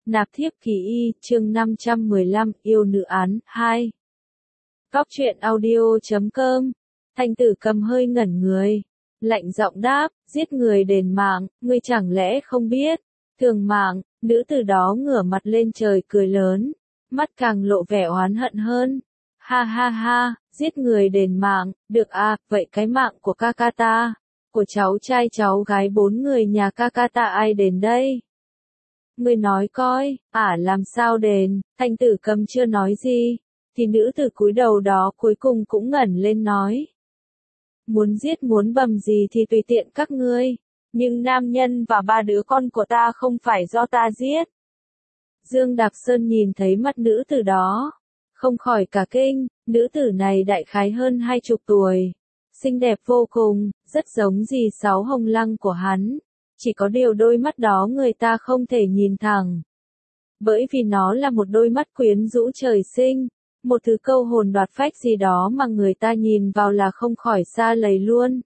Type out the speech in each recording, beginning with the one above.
Nạp thiếp kỳ y, chương 515, yêu nữ án, 2. Góc truyện audio.com. Thanh Tử Cầm hơi ngẩn người. Lạnh giọng đáp, giết người đền mạng, ngươi chẳng lẽ không biết. Thường mạng, nữ tử đó ngửa mặt lên trời cười lớn. Mắt càng lộ vẻ oán hận hơn. Ha ha ha, giết người đền mạng, được à, vậy cái mạng của ca ca ta, của cháu trai cháu gái 4 người nhà ca ca ta ai đền đây? Ngươi nói coi, làm sao đền? Thanh Tử Cầm chưa nói gì, thì nữ tử cúi đầu đó cuối cùng cũng ngẩng lên nói. Muốn giết muốn bầm gì thì tùy tiện các ngươi, nhưng nam nhân và 3 đứa con của ta không phải do ta giết. Dương Đạp Sơn nhìn thấy mặt nữ tử đó, không khỏi cả kinh, nữ tử này đại khái hơn 20 tuổi, xinh đẹp vô cùng, rất giống dì Sáu Hồng Lăng của hắn. Chỉ có điều đôi mắt đó người ta không thể nhìn thẳng. Bởi vì nó là một đôi mắt quyến rũ trời sinh, một thứ câu hồn đoạt phách gì đó mà người ta nhìn vào là không khỏi xa lầy luôn.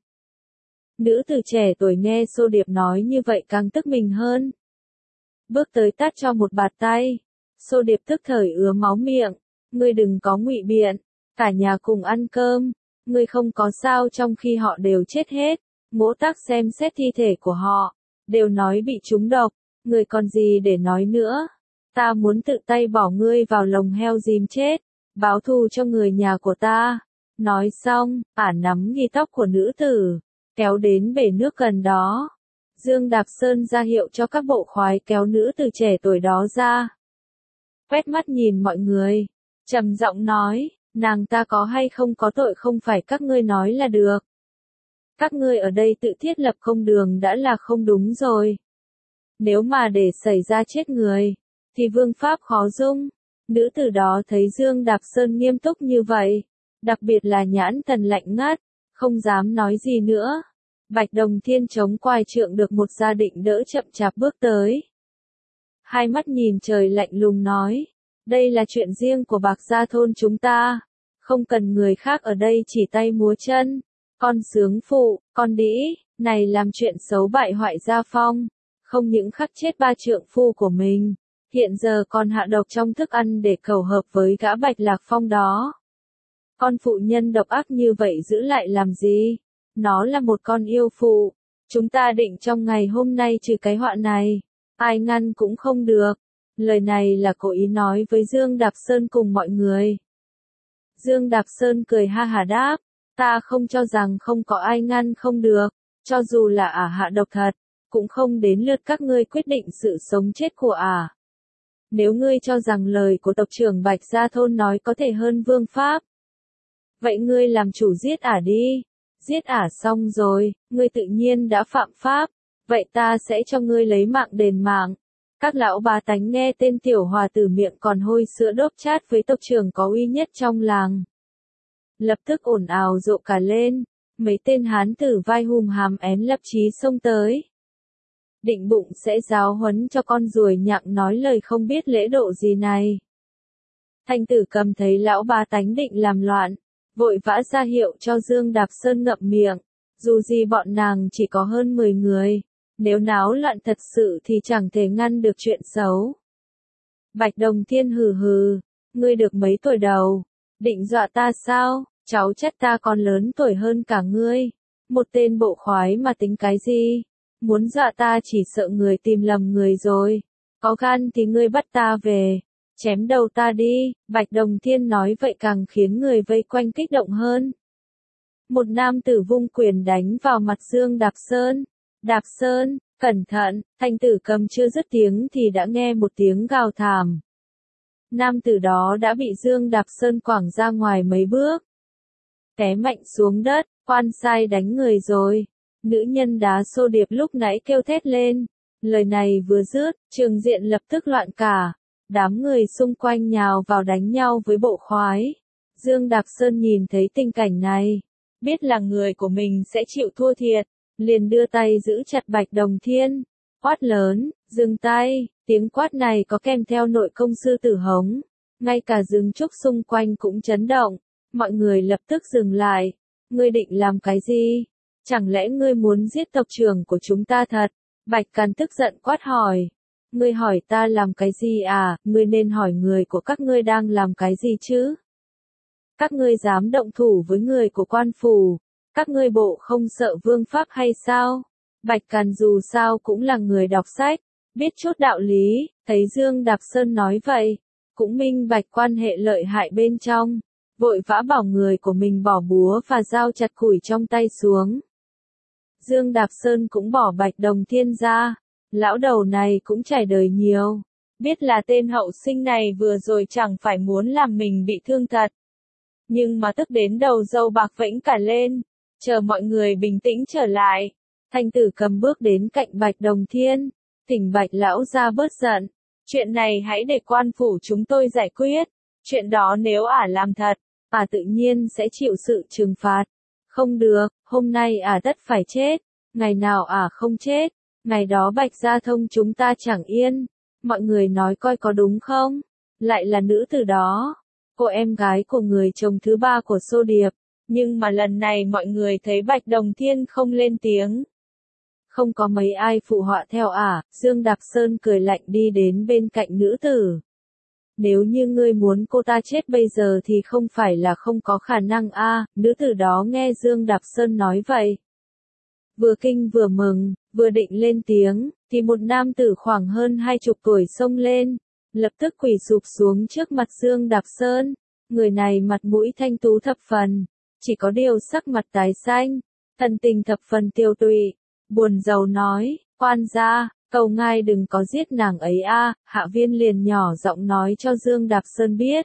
Nữ tử trẻ tuổi nghe Xô Điệp nói như vậy càng tức mình hơn. Bước tới tát cho một bạt tay. Xô Điệp tức thời ứa máu miệng. Ngươi đừng có ngụy biện, cả nhà cùng ăn cơm. Ngươi không có sao trong khi họ đều chết hết. Mỗ Tắc xem xét thi thể của họ, đều nói bị trúng độc, ngươi còn gì để nói nữa. Ta muốn tự tay bỏ ngươi vào lồng heo dìm chết, báo thù cho người nhà của ta. Nói xong, nắm ghi tóc của nữ tử, kéo đến bể nước gần đó. Dương Đạp Sơn ra hiệu cho các bộ khoái kéo nữ tử trẻ tuổi đó ra. Quét mắt nhìn mọi người, trầm giọng nói, nàng ta có hay không có tội không phải các ngươi nói là được. Các ngươi ở đây tự thiết lập công đường đã là không đúng rồi. Nếu mà để xảy ra chết người, thì vương pháp khó dung. Nữ tử đó thấy Dương Đạp Sơn nghiêm túc như vậy, đặc biệt là nhãn thần lạnh ngắt, không dám nói gì nữa. Bạch Đồng Thiên chống quai trượng được một gia định đỡ chậm chạp bước tới. Hai mắt nhìn trời lạnh lùng nói, đây là chuyện riêng của Bạc Gia thôn chúng ta, không cần người khác ở đây chỉ tay múa chân. Con sướng phụ, con đĩ, này làm chuyện xấu bại hoại gia phong, không những khắc chết 3 trượng phu của mình, hiện giờ còn hạ độc trong thức ăn để cầu hợp với gã Bạch Lạc Phong đó. Con phụ nhân độc ác như vậy giữ lại làm gì? Nó là một con yêu phụ, chúng ta định trong ngày hôm nay trừ cái họa này, ai ngăn cũng không được. Lời này là cố ý nói với Dương Đạp Sơn cùng mọi người. Dương Đạp Sơn cười ha hả đáp. Ta không cho rằng không có ai ngăn không được, cho dù là hạ độc thật, cũng không đến lượt các ngươi quyết định sự sống chết của Nếu ngươi cho rằng lời của tộc trưởng Bạch Gia thôn nói có thể hơn vương pháp, vậy ngươi làm chủ giết đi. Giết xong rồi, ngươi tự nhiên đã phạm pháp, vậy ta sẽ cho ngươi lấy mạng đền mạng. Các lão bá tánh nghe tên tiểu hòa tử miệng còn hôi sữa đốp chát với tộc trưởng có uy nhất trong làng. Lập tức ồn ào rộ cả lên, mấy tên hán tử vai hùm hàm én lập chí xông tới. Định bụng sẽ giáo huấn cho con ruồi nhặng nói lời không biết lễ độ gì này. Thanh Tử Cầm thấy lão bá tánh định làm loạn, vội vã ra hiệu cho Dương Đạp Sơn ngậm miệng, dù gì bọn nàng chỉ có hơn 10 người, nếu náo loạn thật sự thì chẳng thể ngăn được chuyện xấu. Bạch Đồng Thiên hừ hừ, ngươi được mấy tuổi đầu, định dọa ta sao? Cháu chắc ta còn lớn tuổi hơn cả ngươi. Một tên bộ khoái mà tính cái gì? Muốn dọa ta chỉ sợ người tìm lầm người rồi. Có gan thì ngươi bắt ta về. Chém đầu ta đi. Bạch Đồng Thiên nói vậy càng khiến người vây quanh kích động hơn. Một nam tử vung quyền đánh vào mặt Dương Đạp Sơn. Đạp Sơn, cẩn thận. Thanh Tử Cầm chưa dứt tiếng thì đã nghe một tiếng gào thảm. Nam tử đó đã bị Dương Đạp Sơn quẳng ra ngoài mấy bước. Té mạnh xuống đất, quan sai đánh người rồi. Nữ nhân đá Xô Điệp lúc nãy kêu thét lên. Lời này vừa dứt, trường diện lập tức loạn cả. Đám người xung quanh nhào vào đánh nhau với bộ khoái. Dương Đạp Sơn nhìn thấy tình cảnh này, biết là người của mình sẽ chịu thua thiệt, liền đưa tay giữ chặt Bạch Đồng Thiên. Quát lớn, dừng tay, tiếng quát này có kèm theo nội công sư tử hống. Ngay cả rừng trúc xung quanh cũng chấn động. Mọi người lập tức dừng lại. Ngươi định làm cái gì? Chẳng lẽ ngươi muốn giết tộc trưởng của chúng ta thật? Bạch Càn tức giận quát hỏi. Ngươi hỏi ta làm cái gì à, ngươi nên hỏi người của các ngươi đang làm cái gì chứ? Các ngươi dám động thủ với người của quan phủ, các ngươi bộ không sợ vương pháp hay sao? Bạch Càn dù sao cũng là người đọc sách, biết chút đạo lý, thấy Dương Đạp Sơn nói vậy, cũng minh bạch quan hệ lợi hại bên trong, vội vã bảo người của mình bỏ búa và dao chặt củi trong tay xuống. Dương Đạp Sơn cũng bỏ Bạch Đồng Thiên ra, lão đầu này cũng trải đời nhiều, biết là tên hậu sinh này vừa rồi chẳng phải muốn làm mình bị thương thật. Nhưng mà tức đến đầu râu bạc vẫy cả lên, chờ mọi người bình tĩnh trở lại. Thanh Tử Cầm bước đến cạnh Bạch Đồng Thiên, thỉnh Bạch lão ra bớt giận, chuyện này hãy để quan phủ chúng tôi giải quyết, chuyện đó nếu ả làm thật, ả tự nhiên sẽ chịu sự trừng phạt. Không được, hôm nay ả tất phải chết, ngày nào ả không chết, ngày đó Bạch gia thông chúng ta chẳng yên, mọi người nói coi có đúng không? Lại là nữ tử đó, cô em gái của người chồng thứ ba của Xô Điệp, nhưng mà lần này mọi người thấy Bạch Đồng Thiên không lên tiếng. Không có mấy ai phụ họa theo ả, Dương Đạp Sơn cười lạnh đi đến bên cạnh nữ tử. Nếu như ngươi muốn cô ta chết bây giờ thì không phải là không có khả năng a. Nữ tử đó nghe Dương Đạp Sơn nói vậy. Vừa kinh vừa mừng, vừa định lên tiếng, thì một nam tử khoảng hơn 20 tuổi xông lên, lập tức quỳ sụp xuống trước mặt Dương Đạp Sơn. Người này mặt mũi thanh tú thập phần, chỉ có điều sắc mặt tái xanh, thần tình thập phần tiêu tụy, buồn rầu nói, quan gia, cầu ngài đừng có giết nàng ấy a. Hạ Viên liền nhỏ giọng nói cho Dương Đạp Sơn biết,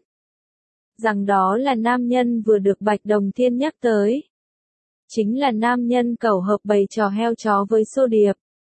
rằng đó là nam nhân vừa được Bạch Đồng Thiên nhắc tới. Chính là nam nhân cầu hợp bày trò heo chó với Xô Điệp.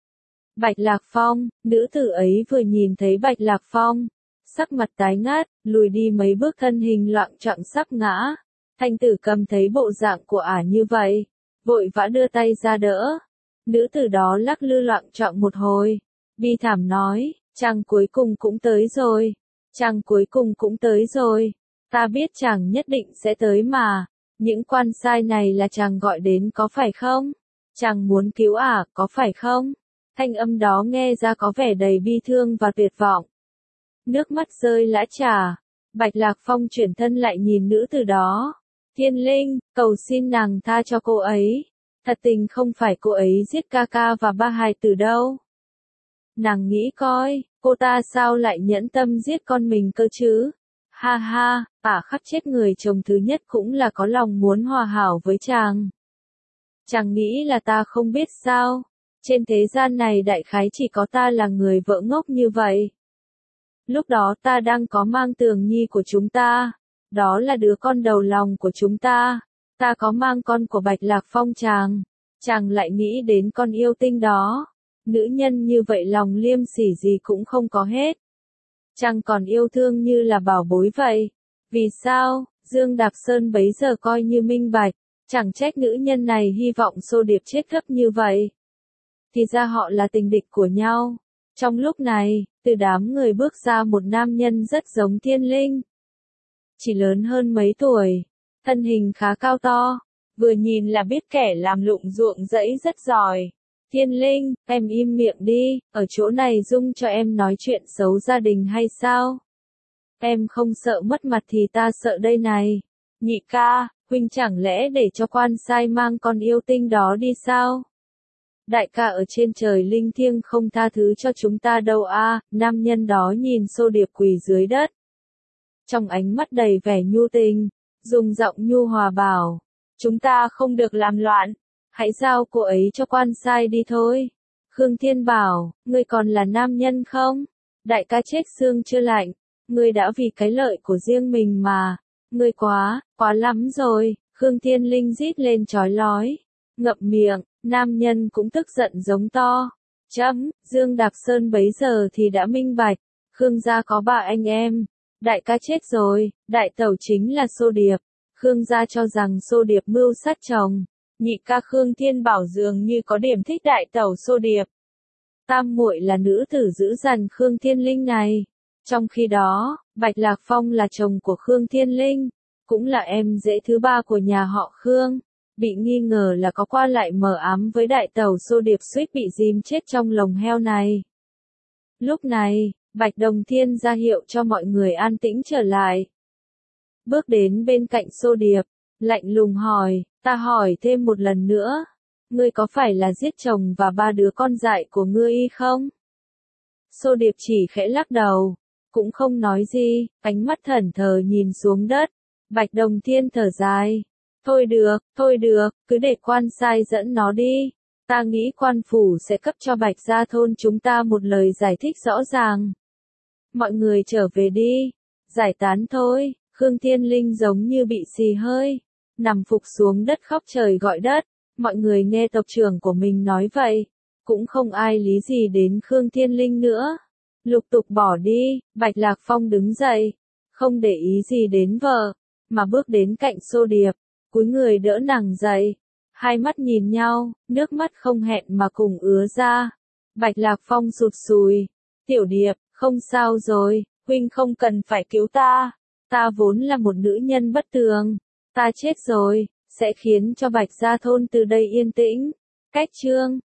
Bạch Lạc Phong, nữ tử ấy vừa nhìn thấy Bạch Lạc Phong, sắc mặt tái ngát, lùi đi mấy bước thân hình loạng choạng sắp ngã. Thanh Tử Cầm thấy bộ dạng của ả như vậy, vội vã đưa tay ra đỡ. Nữ tử đó lắc lư loạng choạng một hồi, bi thảm nói, chàng cuối cùng cũng tới rồi, chàng cuối cùng cũng tới rồi, ta biết chàng nhất định sẽ tới mà, những quan sai này là chàng gọi đến có phải không? Chàng muốn cứu ả, có phải không? Thanh âm đó nghe ra có vẻ đầy bi thương và tuyệt vọng. Nước mắt rơi lã trà, Bạch Lạc Phong chuyển thân lại nhìn nữ tử đó. Thiên Linh, cầu xin nàng tha cho cô ấy. Thật tình không phải cô ấy giết ca ca và ba hài tử đâu. Nàng nghĩ coi, cô ta sao lại nhẫn tâm giết con mình cơ chứ? Ha ha, ả khắc chết người chồng thứ nhất cũng là có lòng muốn hòa hảo với chàng. Chàng nghĩ là ta không biết sao? Trên thế gian này đại khái chỉ có ta là người vợ ngốc như vậy. Lúc đó ta đang có mang Tường Nhi của chúng ta. Đó là đứa con đầu lòng của chúng ta. Ta có mang con của Bạch Lạc Phong chàng. Chàng lại nghĩ đến con yêu tinh đó. Nữ nhân như vậy lòng liêm sỉ gì cũng không có hết. Chàng còn yêu thương như là bảo bối vậy. Vì sao? Dương Đạp Sơn bấy giờ coi như minh bạch. Chẳng trách nữ nhân này hy vọng Xô Điệp chết gấp như vậy. Thì ra họ là tình địch của nhau. Trong lúc này, từ đám người bước ra một nam nhân rất giống Thiên Linh. Chỉ lớn hơn mấy tuổi, thân hình khá cao to, vừa nhìn là biết kẻ làm lụng ruộng rẫy rất giỏi. Thiên Linh, em im miệng đi, ở chỗ này dung cho em nói chuyện xấu gia đình hay sao? Em không sợ mất mặt thì ta sợ đây này. Nhị ca, huynh chẳng lẽ để cho quan sai mang con yêu tinh đó đi sao? Đại ca ở trên trời linh thiêng không tha thứ cho chúng ta đâu a. Nam nhân đó nhìn Xô Điệp quỳ dưới đất. Trong ánh mắt đầy vẻ nhu tình, dùng giọng nhu hòa bảo, chúng ta không được làm loạn, hãy giao cô ấy cho quan sai đi thôi. Khương Thiên bảo, ngươi còn là nam nhân không? Đại ca chết xương chưa lạnh, ngươi đã vì cái lợi của riêng mình mà, ngươi quá lắm rồi. Khương Thiên Linh rít lên chói lói, ngậm miệng. Nam nhân cũng tức giận giống to. Dương Đạp Sơn bấy giờ thì đã minh bạch. Khương gia có 3 anh em. Đại ca chết rồi, đại tẩu chính là Xô Điệp. Khương gia cho rằng Xô Điệp mưu sát chồng. Nhị ca Khương Thiên bảo dường như có điểm thích đại tẩu Xô Điệp. Tam muội là nữ tử giữ dằn Khương Thiên Linh này. Trong khi đó, Bạch Lạc Phong là chồng của Khương Thiên Linh, cũng là em rể thứ 3 của nhà họ Khương. Bị nghi ngờ là có qua lại mờ ám với đại tẩu Xô Điệp suýt bị dìm chết trong lồng heo này. Lúc này, Bạch Đồng Thiên ra hiệu cho mọi người an tĩnh trở lại. Bước đến bên cạnh Xô Điệp, lạnh lùng hỏi, ta hỏi thêm một lần nữa, ngươi có phải là giết chồng và 3 đứa con dại của ngươi không? Xô Điệp chỉ khẽ lắc đầu, cũng không nói gì, ánh mắt thẫn thờ nhìn xuống đất. Bạch Đồng Thiên thở dài, thôi được, cứ để quan sai dẫn nó đi. Ta nghĩ quan phủ sẽ cấp cho Bạch Gia thôn chúng ta một lời giải thích rõ ràng. Mọi người trở về đi, giải tán thôi. Khương Thiên Linh giống như bị xì hơi, nằm phục xuống đất khóc trời gọi đất. Mọi người nghe tộc trưởng của mình nói vậy, cũng không ai lý gì đến Khương Thiên Linh nữa. Lục tục bỏ đi, Bạch Lạc Phong đứng dậy, không để ý gì đến vợ, mà bước đến cạnh Xô Điệp, cúi người đỡ nàng dậy. Hai mắt nhìn nhau, nước mắt không hẹn mà cùng ứa ra. Bạch Lạc Phong sụt sùi, Tiểu Điệp, không sao rồi, huynh không cần phải cứu ta. Ta vốn là một nữ nhân bất tường, ta chết rồi, sẽ khiến cho Bạch Gia thôn từ đây yên tĩnh. Cách chương